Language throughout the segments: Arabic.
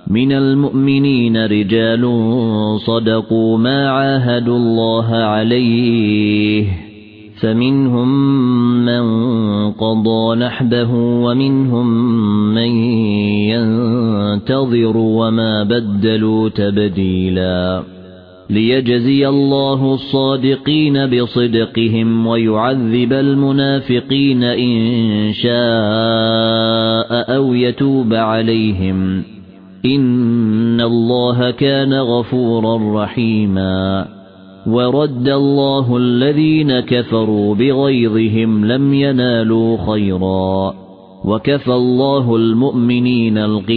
من المؤمنين رجال صدقوا ما عاهدوا الله عليه فمنهم من قضى نحبه ومنهم من ينتظر وما بدلوا تبديلا ليجزي الله الصادقين بصدقهم ويعذب المنافقين إن شاء أو يتوب عليهم إن الله كان غفورا رحيما ورد الله الذين كفروا بغيظهم لم ينالوا خيرا وكفى الله المؤمنين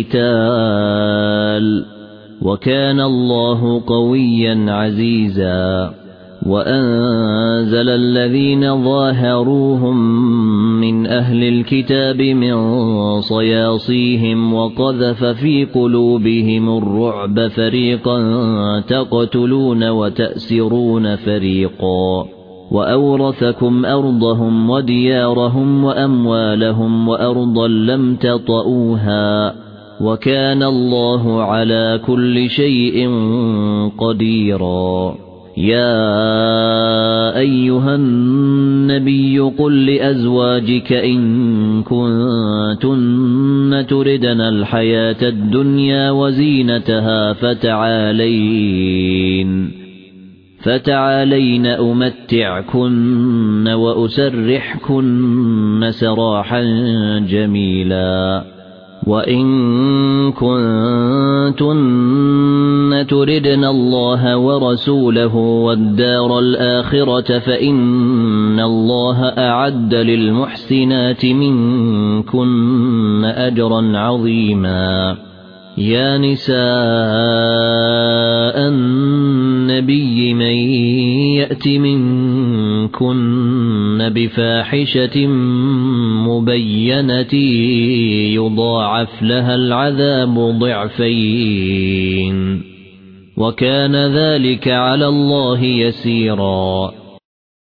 القتال وكان الله قويا عزيزا وأنزل الذين ظاهروهم من أهل الكتاب من صياصيهم وقذف في قلوبهم الرعب فريقا تقتلون وتأسرون فريقا وأورثكم أرضهم وديارهم وأموالهم وأرضا لم تطئوها وكان الله على كل شيء قديرا يا أيها النبي قل لأزواجك إن كنتن تردن الحياة الدنيا وزينتها فتعالين أمتعكن وأسرحكن سراحا جميلا وإن كنتن تردن الله ورسوله والدار الآخرة فإن الله أعد للمحسنات منكن أجرا عظيما يا نساء النبي من يأت منكن بفاحشة مبينة يضاعف لها العذاب ضعفين وكان ذلك على الله يسيرا